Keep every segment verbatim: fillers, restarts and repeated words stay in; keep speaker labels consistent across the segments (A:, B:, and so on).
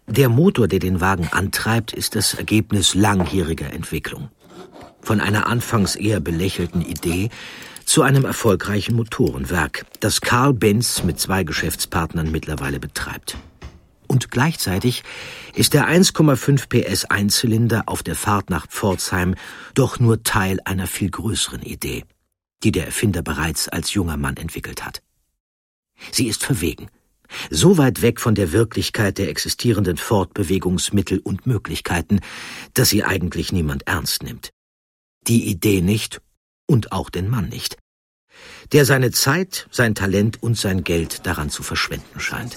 A: Der Motor, der den Wagen antreibt, ist das Ergebnis langjähriger Entwicklung. Von einer anfangs eher belächelten Idee zu einem erfolgreichen Motorenwerk, das Carl Benz mit zwei Geschäftspartnern mittlerweile betreibt. Und gleichzeitig ist der eins Komma fünf P S Einzylinder auf der Fahrt nach Pforzheim doch nur Teil einer viel größeren Idee, die der Erfinder bereits als junger Mann entwickelt hat. Sie ist verwegen, so weit weg von der Wirklichkeit der existierenden Fortbewegungsmittel und Möglichkeiten, dass sie eigentlich niemand ernst nimmt. Die Idee nicht und auch den Mann nicht, der seine Zeit, sein Talent und sein Geld daran zu verschwenden scheint.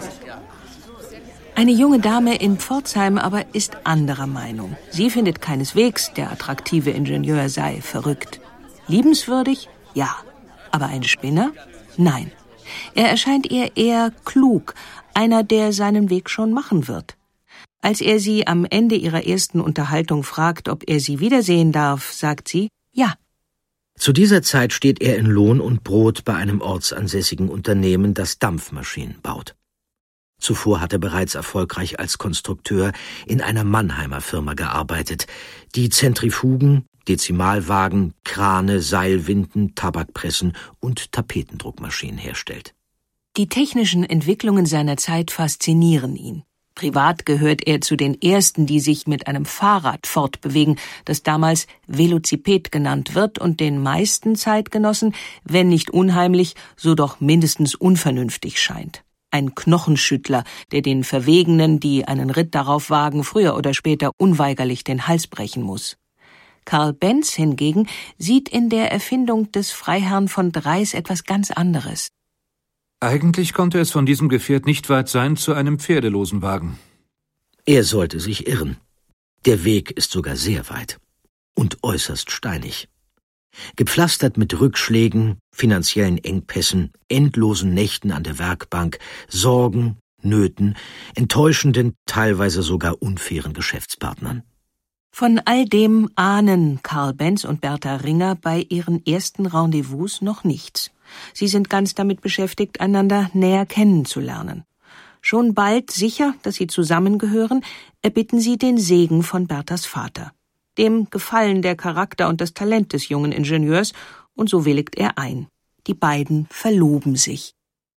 B: Eine junge Dame in Pforzheim aber ist anderer Meinung. Sie findet keineswegs, der attraktive Ingenieur sei verrückt. Liebenswürdig? Ja. Aber ein Spinner? Nein. Er erscheint ihr eher klug, einer, der seinen Weg schon machen wird. Als er sie am Ende ihrer ersten Unterhaltung fragt, ob er sie wiedersehen darf, sagt sie, ja.
A: Zu dieser Zeit steht er in Lohn und Brot bei einem ortsansässigen Unternehmen, das Dampfmaschinen baut. Zuvor hat er bereits erfolgreich als Konstrukteur in einer Mannheimer Firma gearbeitet, die Zentrifugen, Dezimalwagen, Krane, Seilwinden, Tabakpressen und Tapetendruckmaschinen herstellt.
B: Die technischen Entwicklungen seiner Zeit faszinieren ihn. Privat gehört er zu den Ersten, die sich mit einem Fahrrad fortbewegen, das damals Velociped genannt wird und den meisten Zeitgenossen, wenn nicht unheimlich, so doch mindestens unvernünftig scheint. Ein Knochenschüttler, der den Verwegenen, die einen Ritt darauf wagen, früher oder später unweigerlich den Hals brechen muss. Carl Benz hingegen sieht in der Erfindung des Freiherrn von Dreis etwas ganz anderes.
C: Eigentlich konnte es von diesem Gefährt nicht weit sein zu einem pferdelosen Wagen.
A: Er sollte sich irren. Der Weg ist sogar sehr weit und äußerst steinig. Gepflastert mit Rückschlägen, finanziellen Engpässen, endlosen Nächten an der Werkbank, Sorgen, Nöten, enttäuschenden, teilweise sogar unfairen Geschäftspartnern.
B: Von all dem ahnen Carl Benz und Bertha Ringer bei ihren ersten Rendezvous noch nichts. Sie sind ganz damit beschäftigt, einander näher kennenzulernen. Schon bald sicher, dass sie zusammengehören, erbitten sie den Segen von Berthas Vater. Dem gefallen der Charakter und das Talent des jungen Ingenieurs, und so willigt er ein. Die beiden verloben sich.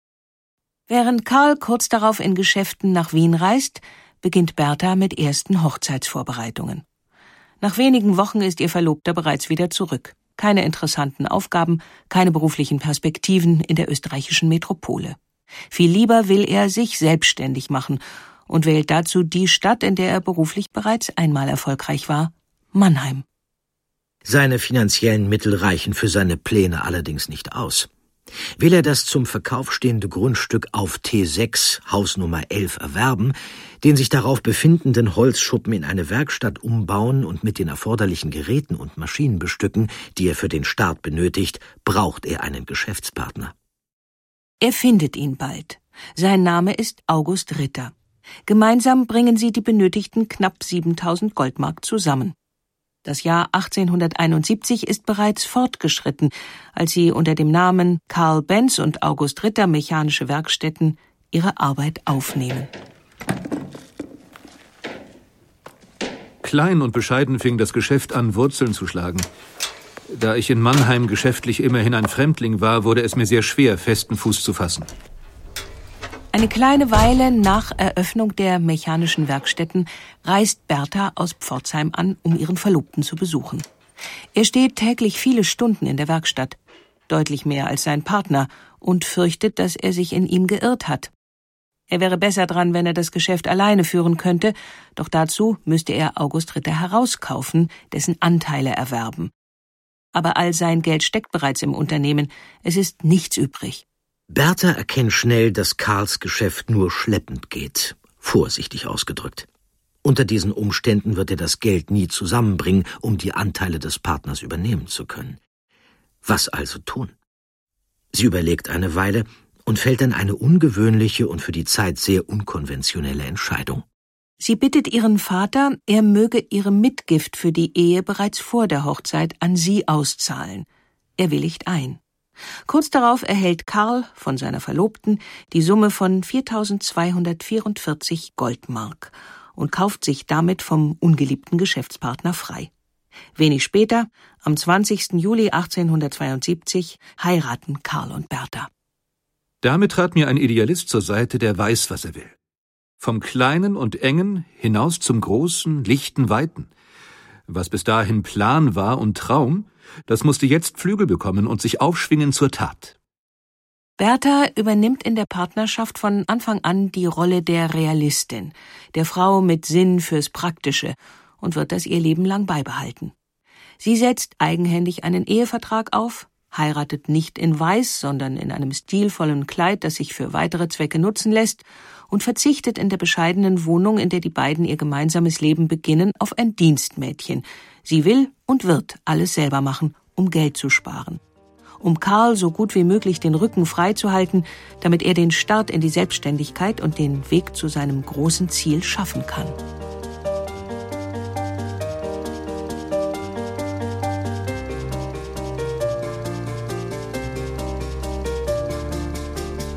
B: Während Karl kurz darauf in Geschäften nach Wien reist, beginnt Bertha mit ersten Hochzeitsvorbereitungen. Nach wenigen Wochen ist ihr Verlobter bereits wieder zurück. Keine interessanten Aufgaben, keine beruflichen Perspektiven in der österreichischen Metropole. Viel lieber will er sich selbstständig machen und wählt dazu die Stadt, in der er beruflich bereits einmal erfolgreich war, Mannheim.
A: Seine finanziellen Mittel reichen für seine Pläne allerdings nicht aus. Will er das zum Verkauf stehende Grundstück auf T sechs, Hausnummer elf, erwerben, den sich darauf befindenden Holzschuppen in eine Werkstatt umbauen und mit den erforderlichen Geräten und Maschinen bestücken, die er für den Start benötigt, braucht er einen Geschäftspartner.
B: Er findet ihn bald. Sein Name ist August Ritter. Gemeinsam bringen sie die benötigten knapp siebentausend Goldmark zusammen. Das Jahr achtzehnhunderteinundsiebzig ist bereits fortgeschritten, als sie unter dem Namen Carl Benz und August Ritter Mechanische Werkstätten ihre Arbeit aufnehmen.
C: Klein und bescheiden fing das Geschäft an, Wurzeln zu schlagen. Da ich in Mannheim geschäftlich immerhin ein Fremdling war, wurde es mir sehr schwer, festen Fuß zu fassen.
B: Eine kleine Weile nach Eröffnung der mechanischen Werkstätten reist Bertha aus Pforzheim an, um ihren Verlobten zu besuchen. Er steht täglich viele Stunden in der Werkstatt, deutlich mehr als sein Partner, und fürchtet, dass er sich in ihm geirrt hat. Er wäre besser dran, wenn er das Geschäft alleine führen könnte, doch dazu müsste er August Ritter herauskaufen, dessen Anteile erwerben. Aber all sein Geld steckt bereits im Unternehmen, es ist nichts übrig.
A: Bertha erkennt schnell, dass Karls Geschäft nur schleppend geht, vorsichtig ausgedrückt. Unter diesen Umständen wird er das Geld nie zusammenbringen, um die Anteile des Partners übernehmen zu können. Was also tun? Sie überlegt eine Weile und fällt dann eine ungewöhnliche und für die Zeit sehr unkonventionelle Entscheidung.
B: Sie bittet ihren Vater, er möge ihre Mitgift für die Ehe bereits vor der Hochzeit an sie auszahlen. Er willigt ein. Kurz darauf erhält Karl von seiner Verlobten die Summe von viertausendzweihundertvierundvierzig Goldmark und kauft sich damit vom ungeliebten Geschäftspartner frei. Wenig später, am zwanzigsten Juli achtzehnhundertzweiundsiebzig, heiraten Karl und Bertha.
C: Damit trat mir ein Idealist zur Seite, der weiß, was er will. Vom Kleinen und Engen hinaus zum Großen, Lichten, Weiten. Was bis dahin Plan war und Traum, das musste jetzt Flügel bekommen und sich aufschwingen zur Tat.
B: Bertha übernimmt in der Partnerschaft von Anfang an die Rolle der Realistin, der Frau mit Sinn fürs Praktische, und wird das ihr Leben lang beibehalten. Sie setzt eigenhändig einen Ehevertrag auf, heiratet nicht in Weiß, sondern in einem stilvollen Kleid, das sich für weitere Zwecke nutzen lässt, und verzichtet in der bescheidenen Wohnung, in der die beiden ihr gemeinsames Leben beginnen, auf ein Dienstmädchen. Sie will und wird alles selber machen, um Geld zu sparen. Um Karl so gut wie möglich den Rücken freizuhalten, damit er den Start in die Selbstständigkeit und den Weg zu seinem großen Ziel schaffen kann.